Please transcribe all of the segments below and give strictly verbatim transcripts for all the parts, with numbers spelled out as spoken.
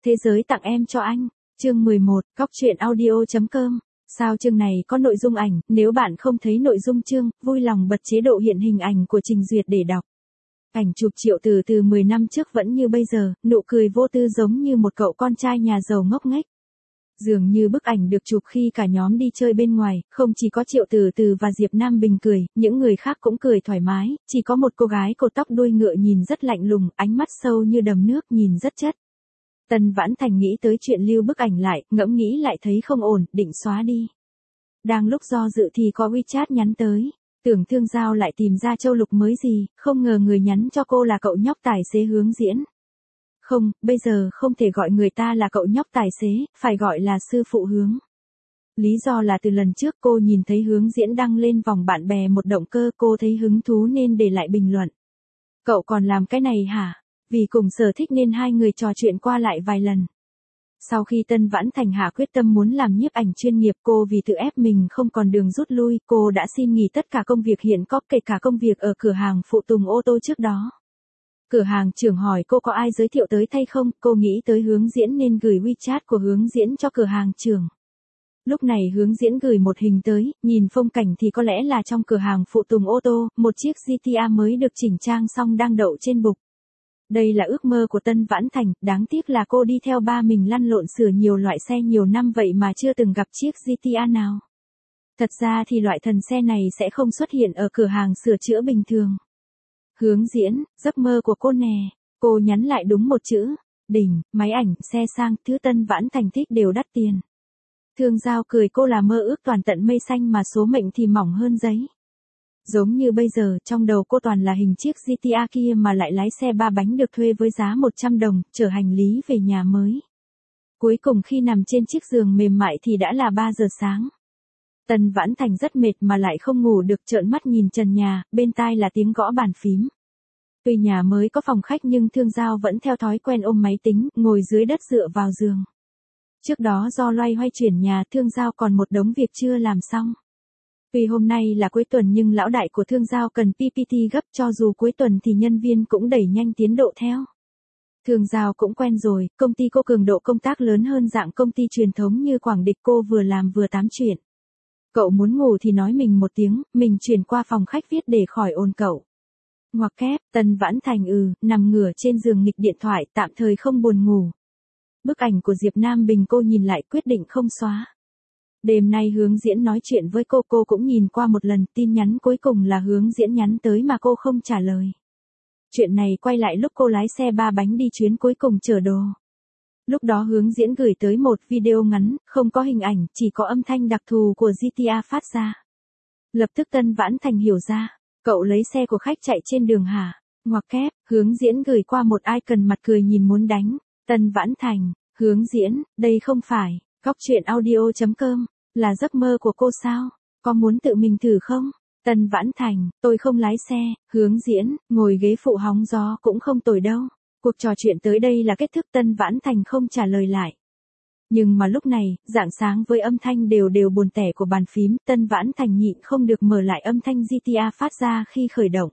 Thế giới tặng em cho anh. Chương mười một, Góc truyện audio chấm com. Sao chương này có nội dung ảnh, nếu bạn không thấy nội dung chương, vui lòng bật chế độ hiện hình ảnh của trình duyệt để đọc. Ảnh chụp Triệu Từ từ mười năm trước vẫn như bây giờ, nụ cười vô tư giống như một cậu con trai nhà giàu ngốc nghếch. Dường như bức ảnh được chụp khi cả nhóm đi chơi bên ngoài, không chỉ có Triệu Từ từ và Diệp Nam Bình cười, những người khác cũng cười thoải mái, chỉ có một cô gái cột tóc đuôi ngựa nhìn rất lạnh lùng, ánh mắt sâu như đầm nước nhìn rất chất. Tân Vãn Thành nghĩ tới chuyện lưu bức ảnh lại, ngẫm nghĩ lại thấy không ổn, định xóa đi. Đang lúc do dự thì có WeChat nhắn tới, tưởng Thương Giao lại tìm ra châu lục mới gì, không ngờ người nhắn cho cô là cậu nhóc tài xế Hướng Diễn. Không, bây giờ không thể gọi người ta là cậu nhóc tài xế, phải gọi là sư phụ Hướng. Lý do là từ lần trước cô nhìn thấy Hướng Diễn đăng lên vòng bạn bè một động cơ, cô thấy hứng thú nên để lại bình luận. Cậu còn làm cái này hả? Vì cùng sở thích nên hai người trò chuyện qua lại vài lần. Sau khi Tân Vãn Thành hạ quyết tâm muốn làm nhiếp ảnh chuyên nghiệp, cô vì tự ép mình không còn đường rút lui, cô đã xin nghỉ tất cả công việc hiện có, kể cả công việc ở cửa hàng phụ tùng ô tô trước đó. Cửa hàng trưởng hỏi cô có ai giới thiệu tới thay không, cô nghĩ tới Hướng Diễn nên gửi WeChat của Hướng Diễn cho cửa hàng trưởng. Lúc này Hướng Diễn gửi một hình tới, nhìn phong cảnh thì có lẽ là trong cửa hàng phụ tùng ô tô, một chiếc giê tê a mới được chỉnh trang xong đang đậu trên bục. Đây là ước mơ của Tân Vãn Thành, đáng tiếc là cô đi theo ba mình lăn lộn sửa nhiều loại xe nhiều năm vậy mà chưa từng gặp chiếc giê tê a nào. Thật ra thì loại thần xe này sẽ không xuất hiện ở cửa hàng sửa chữa bình thường. Hướng Diễn, giấc mơ của cô nè, cô nhắn lại đúng một chữ, đỉnh, máy ảnh, xe sang, thứ Tân Vãn Thành thích đều đắt tiền. Thương Giao cười cô là mơ ước toàn tận mây xanh mà số mệnh thì mỏng hơn giấy. Giống như bây giờ, trong đầu cô toàn là hình chiếc giê tê a kia mà lại lái xe ba bánh được thuê với giá một trăm đồng, chở hành lý về nhà mới. Cuối cùng khi nằm trên chiếc giường mềm mại thì đã là ba giờ sáng. Tân Vãn Thành rất mệt mà lại không ngủ được, trợn mắt nhìn trần nhà, bên tai là tiếng gõ bàn phím. Tuy nhà mới có phòng khách nhưng Thương Giao vẫn theo thói quen ôm máy tính, ngồi dưới đất dựa vào giường. Trước đó do loay hoay chuyển nhà, Thương Giao còn một đống việc chưa làm xong. Tuy hôm nay là cuối tuần nhưng lão đại của Thương Giao cần pê pê tê gấp, cho dù cuối tuần thì nhân viên cũng đẩy nhanh tiến độ theo. Thương Giao cũng quen rồi, công ty cô cường độ công tác lớn hơn dạng công ty truyền thống như Quảng Địch, cô vừa làm vừa tám chuyện. Cậu muốn ngủ thì nói mình một tiếng, mình chuyển qua phòng khách viết để khỏi ồn cậu. Ngoặc kép, Tân Vãn Thành ừ, nằm ngửa trên giường nghịch điện thoại, tạm thời không buồn ngủ. Bức ảnh của Diệp Nam Bình cô nhìn lại quyết định không xóa. Đêm nay Hướng Diễn nói chuyện với cô, cô cũng nhìn qua một lần, tin nhắn cuối cùng là Hướng Diễn nhắn tới mà cô không trả lời. Chuyện này quay lại lúc cô lái xe ba bánh đi chuyến cuối cùng chở đồ. Lúc đó Hướng Diễn gửi tới một video ngắn, không có hình ảnh, chỉ có âm thanh đặc thù của giê tê a phát ra. Lập tức Tân Vãn Thành hiểu ra, cậu lấy xe của khách chạy trên đường hả? Ngoặc kép, Hướng Diễn gửi qua một icon mặt cười nhìn muốn đánh. Tân Vãn Thành, Hướng Diễn, đây không phải, Góc truyện audio chấm com, là giấc mơ của cô sao? Có muốn tự mình thử không? Tân Vãn Thành, tôi không lái xe. Hướng Diễn, ngồi ghế phụ hóng gió cũng không tồi đâu. Cuộc trò chuyện tới đây là kết thúc, Tân Vãn Thành không trả lời lại. Nhưng mà lúc này, rạng sáng với âm thanh đều đều buồn tẻ của bàn phím, Tân Vãn Thành nhịn không được mở lại âm thanh giê tê a phát ra khi khởi động.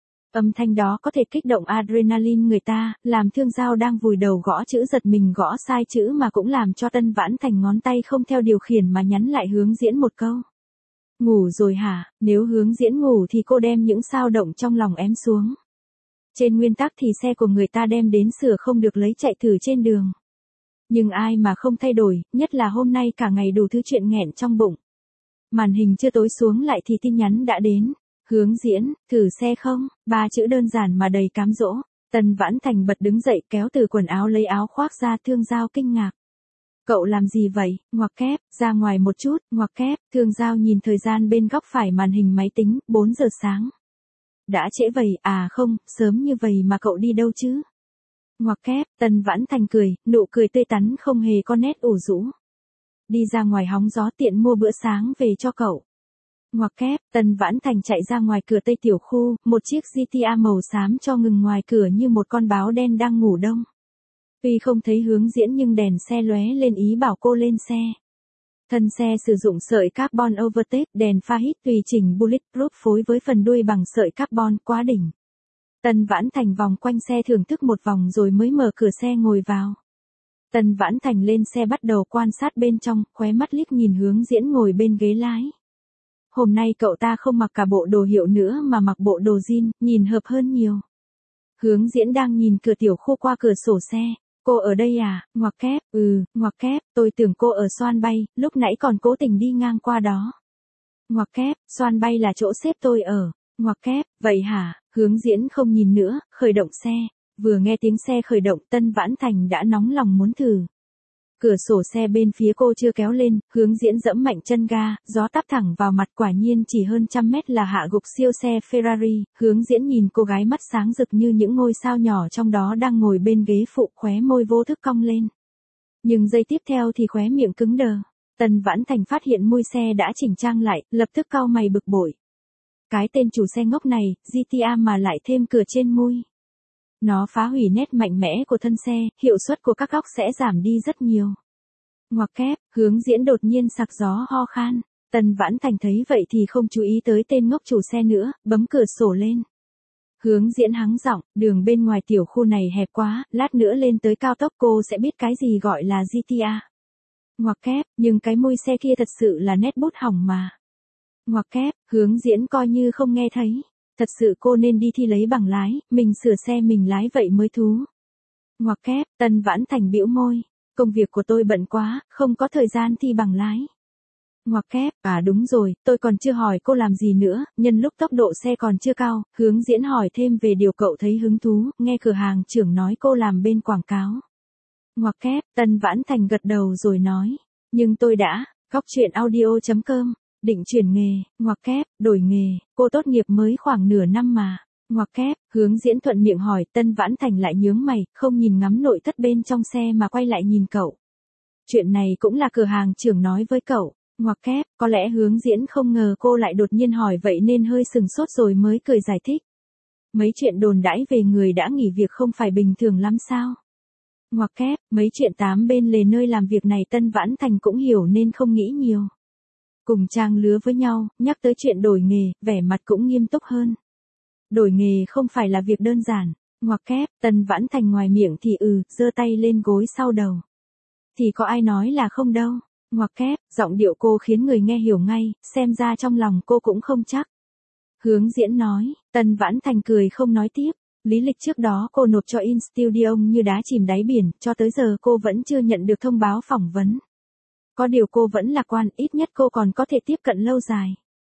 Âm thanh đó có thể kích động adrenaline người ta, làm Thương Giao đang vùi đầu gõ chữ giật mình gõ sai chữ mà cũng làm cho Tân Vãn Thành ngón tay không theo điều khiển mà nhắn lại Hướng Diễn một câu. Ngủ rồi hả? Nếu Hướng Diễn ngủ thì cô đem những sao động trong lòng ém xuống. Trên nguyên tắc thì xe của người ta đem đến sửa không được lấy chạy thử trên đường. Nhưng ai mà không thay đổi, nhất là hôm nay cả ngày đủ thứ chuyện nghẹn trong bụng. Màn hình chưa tối xuống lại thì tin nhắn đã đến. Hướng Diễn, thử xe không? Ba chữ đơn giản mà đầy cám dỗ. Tân Vãn Thành bật đứng dậy kéo từ quần áo lấy áo khoác ra. Thương Giao kinh ngạc. Cậu làm gì vậy? Ngoặc kép, ra ngoài một chút, ngoặc kép. Thương Giao nhìn thời gian bên góc phải màn hình máy tính, bốn giờ sáng. Đã trễ vậy, à không, sớm như vậy mà cậu đi đâu chứ? Ngoặc kép, Tân Vãn Thành cười, nụ cười tươi tắn không hề có nét ủ rũ. Đi ra ngoài hóng gió tiện mua bữa sáng về cho cậu. Ngoặc kép, Tân Vãn Thành chạy ra ngoài cửa Tây Tiểu Khu, một chiếc giê tê a màu xám cho ngừng ngoài cửa như một con báo đen đang ngủ đông. Tuy không thấy Hướng Diễn nhưng đèn xe lóe lên ý bảo cô lên xe. Thân xe sử dụng sợi carbon overtake, đèn pha hít tùy chỉnh bulletproof phối với phần đuôi bằng sợi carbon, quá đỉnh. Tân Vãn Thành vòng quanh xe thưởng thức một vòng rồi mới mở cửa xe ngồi vào. Tân Vãn Thành lên xe bắt đầu quan sát bên trong, khóe mắt liếc nhìn Hướng Diễn ngồi bên ghế lái. Hôm nay cậu ta không mặc cả bộ đồ hiệu nữa mà mặc bộ đồ jean, nhìn hợp hơn nhiều. Hướng Diễn đang nhìn cửa tiểu khu qua cửa sổ xe. Cô ở đây à, ngoặc kép, ừ, ngoặc kép, tôi tưởng cô ở Xoan Bay, lúc nãy còn cố tình đi ngang qua đó. Ngoặc kép, Xoan Bay là chỗ sếp tôi ở. Ngoặc kép, vậy hả, Hướng Diễn không nhìn nữa, khởi động xe. Vừa nghe tiếng xe khởi động Tân Vãn Thành đã nóng lòng muốn thử. Cửa sổ xe bên phía cô chưa kéo lên, Hướng Diễn dẫm mạnh chân ga, gió tắp thẳng vào mặt quả nhiên chỉ hơn trăm mét là hạ gục siêu xe Ferrari. Hướng Diễn nhìn cô gái mắt sáng rực như những ngôi sao nhỏ trong đó đang ngồi bên ghế phụ, khóe môi vô thức cong lên. Nhưng giây tiếp theo thì khóe miệng cứng đờ. Tân Vãn Thành phát hiện mui xe đã chỉnh trang lại, lập tức cau mày bực bội. Cái tên chủ xe ngốc này, giê tê a mà lại thêm cửa trên mui. Nó phá hủy nét mạnh mẽ của thân xe, hiệu suất của các góc sẽ giảm đi rất nhiều. Ngoặc kép, Hướng Diễn đột nhiên sặc gió ho khan. Tân Vãn Thành thấy vậy thì không chú ý tới tên ngốc chủ xe nữa, bấm cửa sổ lên. Hướng Diễn hắng giọng, đường bên ngoài tiểu khu này hẹp quá, lát nữa lên tới cao tốc cô sẽ biết cái gì gọi là giê tê a. Ngoặc kép, nhưng cái mui xe kia thật sự là nét bút hỏng mà. Ngoặc kép, Hướng Diễn coi như không nghe thấy. Thật sự cô nên đi thi lấy bằng lái, mình sửa xe mình lái vậy mới thú. Ngoặc kép, Tân Vãn Thành bĩu môi. Công việc của tôi bận quá, không có thời gian thi bằng lái. Ngoặc kép, à đúng rồi, tôi còn chưa hỏi cô làm gì nữa, nhân lúc tốc độ xe còn chưa cao, Hướng Diễn hỏi thêm về điều cậu thấy hứng thú, nghe cửa hàng trưởng nói cô làm bên quảng cáo. Ngoặc kép, Tân Vãn Thành gật đầu rồi nói, nhưng tôi đã, góc chuyện audio chấm com. Định chuyển nghề, ngoặc kép, đổi nghề, cô tốt nghiệp mới khoảng nửa năm mà. Ngoặc kép, Hướng Diễn thuận miệng hỏi, Tân Vãn Thành lại nhướng mày, không nhìn ngắm nội thất bên trong xe mà quay lại nhìn cậu. Chuyện này cũng là cửa hàng trưởng nói với cậu. Ngoặc kép, có lẽ Hướng Diễn không ngờ cô lại đột nhiên hỏi vậy nên hơi sừng sốt rồi mới cười giải thích. Mấy chuyện đồn đãi về người đã nghỉ việc không phải bình thường lắm sao? Ngoặc kép, mấy chuyện tám bên lề nơi làm việc này Tân Vãn Thành cũng hiểu nên không nghĩ nhiều. Cùng trang lứa với nhau, nhắc tới chuyện đổi nghề, vẻ mặt cũng nghiêm túc hơn. Đổi nghề không phải là việc đơn giản. Ngoặc kép, Tân Vãn Thành ngoài miệng thì ừ, giơ tay lên gối sau đầu. Thì có ai nói là không đâu. Ngoặc kép, giọng điệu cô khiến người nghe hiểu ngay, xem ra trong lòng cô cũng không chắc. Hướng Diễn nói, Tân Vãn Thành cười không nói tiếp. Lý lịch trước đó cô nộp cho InStudio như đá chìm đáy biển, cho tới giờ cô vẫn chưa nhận được thông báo phỏng vấn. Có điều cô vẫn lạc quan, ít nhất cô còn có thể tiếp cận lâu dài.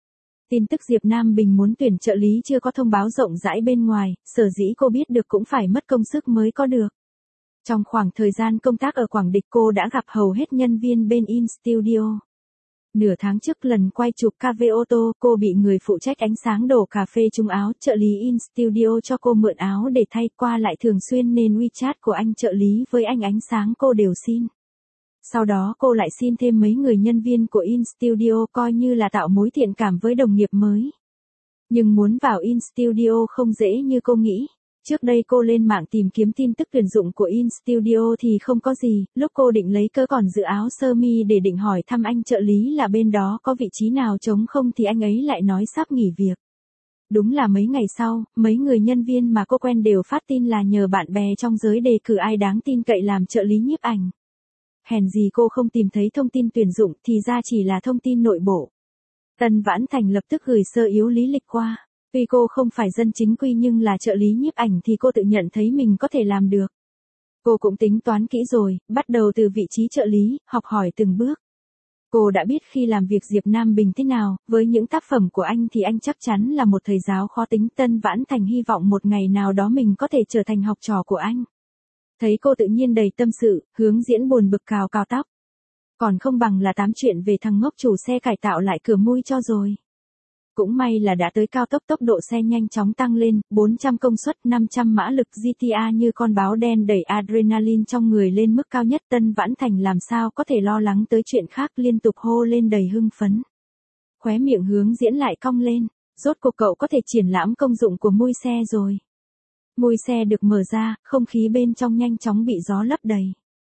Tin tức Diệp Nam Bình muốn tuyển trợ lý chưa có thông báo rộng rãi bên ngoài, sở dĩ cô biết được cũng phải mất công sức mới có được. Trong khoảng thời gian công tác ở Quảng Địch cô đã gặp hầu hết nhân viên bên InStudio. Nửa tháng trước lần quay chụp ca vê ô tô, cô bị người phụ trách ánh sáng đổ cà phê trúng áo, trợ lý InStudio cho cô mượn áo để thay, qua lại thường xuyên nên WeChat của anh trợ lý với anh ánh sáng cô đều xin. Sau đó cô lại xin thêm mấy người nhân viên của InStudio coi như là tạo mối thiện cảm với đồng nghiệp mới. Nhưng muốn vào InStudio không dễ như cô nghĩ. Trước đây cô lên mạng tìm kiếm tin tức tuyển dụng của InStudio thì không có gì, lúc cô định lấy cớ còn giữ áo sơ mi để định hỏi thăm anh trợ lý là bên đó có vị trí nào trống không thì anh ấy lại nói sắp nghỉ việc. Đúng là mấy ngày sau, mấy người nhân viên mà cô quen đều phát tin là nhờ bạn bè trong giới đề cử ai đáng tin cậy làm trợ lý nhiếp ảnh. Hèn gì cô không tìm thấy thông tin tuyển dụng thì ra chỉ là thông tin nội bộ. Tân Vãn Thành lập tức gửi sơ yếu lý lịch qua. Tuy cô không phải dân chính quy nhưng là trợ lý nhiếp ảnh thì cô tự nhận thấy mình có thể làm được. Cô cũng tính toán kỹ rồi, bắt đầu từ vị trí trợ lý, học hỏi từng bước. Cô đã biết khi làm việc Diệp Nam Bình thế nào, với những tác phẩm của anh thì anh chắc chắn là một thầy giáo khó tính. Tân Vãn Thành hy vọng một ngày nào đó mình có thể trở thành học trò của anh. Thấy cô tự nhiên đầy tâm sự, Hướng Diễn buồn bực cào cào tóc. Còn không bằng là tám chuyện về thằng ngốc chủ xe cải tạo lại cửa mui cho rồi. Cũng may là đã tới cao tốc, tốc độ xe nhanh chóng tăng lên, bốn trăm công suất, năm trăm mã lực, giê tê a như con báo đen đẩy adrenaline trong người lên mức cao nhất. Tân Vãn Thành làm sao có thể lo lắng tới chuyện khác, liên tục hô lên đầy hưng phấn. Khóe miệng Hướng Diễn lại cong lên, rốt cuộc cậu có thể triển lãm công dụng của mui xe rồi. Mui xe được mở ra, không khí bên trong nhanh chóng bị gió lấp đầy.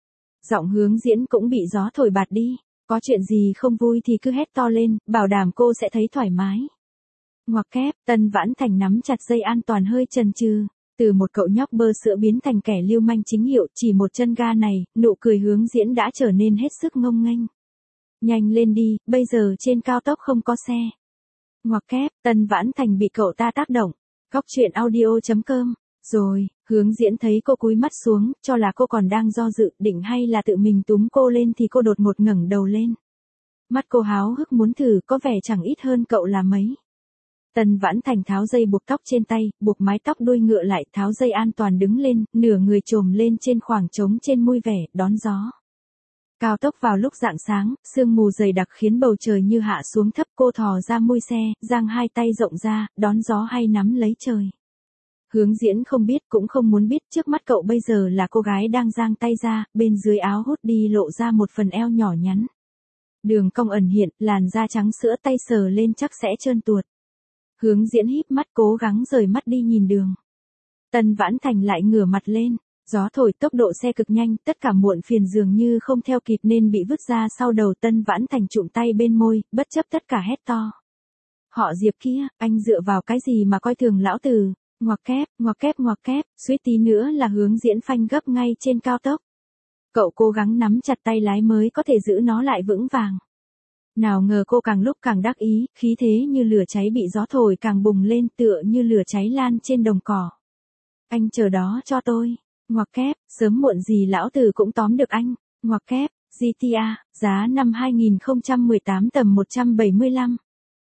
Giọng Hướng Diễn cũng bị gió thổi bạt đi, có chuyện gì không vui thì cứ hét to lên, bảo đảm cô sẽ thấy thoải mái. Ngoặc kép, Tân Vãn Thành nắm chặt dây an toàn hơi chần chừ. Từ một cậu nhóc bơ sữa biến thành kẻ lưu manh chính hiệu, chỉ một chân ga này, nụ cười Hướng Diễn đã trở nên hết sức ngông nghênh. Nhanh lên đi, bây giờ trên cao tốc không có xe. Ngoặc kép, Tân Vãn Thành bị cậu ta tác động. Góc truyện audio chấm com. Rồi, Hướng Diễn thấy cô cúi mắt xuống, cho là cô còn đang do dự, định hay là tự mình túm cô lên thì cô đột ngột ngẩng đầu lên. Mắt cô háo hức muốn thử, có vẻ chẳng ít hơn cậu là mấy. Tân Vãn Thành tháo dây buộc tóc trên tay, buộc mái tóc đuôi ngựa lại, tháo dây an toàn đứng lên, nửa người trồm lên trên khoảng trống trên mui vẻ, đón gió. Cao tốc vào lúc rạng sáng, sương mù dày đặc khiến bầu trời như hạ xuống thấp, cô thò ra mui xe, giang hai tay rộng ra, đón gió hay nắm lấy trời. Hướng Diễn không biết cũng không muốn biết, trước mắt cậu bây giờ là cô gái đang giang tay ra, bên dưới áo hút đi lộ ra một phần eo nhỏ nhắn. Đường cong ẩn hiện, làn da trắng sữa, tay sờ lên chắc sẽ trơn tuột. Hướng Diễn híp mắt cố gắng rời mắt đi nhìn đường. Tân Vãn Thành lại ngửa mặt lên, gió thổi tốc độ xe cực nhanh, tất cả muộn phiền dường như không theo kịp nên bị vứt ra sau đầu. Tân Vãn Thành trụm tay bên môi, bất chấp tất cả hét to. Họ Diệp kia, anh dựa vào cái gì mà coi thường lão tử, ngoặc kép, ngoặc kép ngoặc kép, suýt tí nữa là Hướng Diễn phanh gấp ngay trên cao tốc. Cậu cố gắng nắm chặt tay lái mới có thể giữ nó lại vững vàng. Nào ngờ cô càng lúc càng đắc ý, khí thế như lửa cháy bị gió thổi càng bùng lên, tựa như lửa cháy lan trên đồng cỏ. Anh chờ đó cho tôi. Ngoặc kép, sớm muộn gì lão tử cũng tóm được anh. Ngoặc kép, giê tê a, giá năm hai không một tám tầm một trăm bảy mươi lăm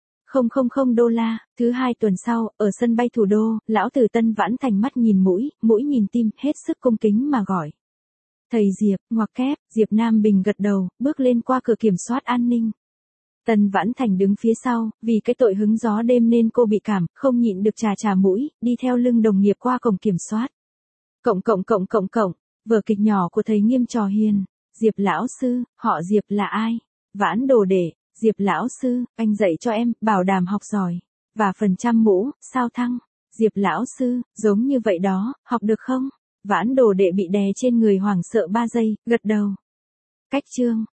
nghìn đô la. Thứ hai tuần sau, ở sân bay thủ đô, lão tử Tân Vãn Thành mắt nhìn mũi, mũi nhìn tim, hết sức cung kính mà gọi. Thầy Diệp, ngoặc kép, Diệp Nam Bình gật đầu, bước lên qua cửa kiểm soát an ninh. Tân Vãn Thành đứng phía sau, vì cái tội hứng gió đêm nên cô bị cảm, không nhịn được trà trà mũi, đi theo lưng đồng nghiệp qua cổng kiểm soát. Cộng cộng cộng cộng cộng, vở kịch nhỏ của thầy Nghiêm trò hiền. Diệp lão sư, họ Diệp là ai? Vãn đồ đệ, Diệp lão sư, anh dạy cho em, bảo đảm học giỏi. Và phần trăm mũ, sao thăng? Diệp lão sư, giống như vậy đó, học được không? Vãn đồ đệ bị đè trên người hoảng sợ ba giây, gật đầu. Cách chương.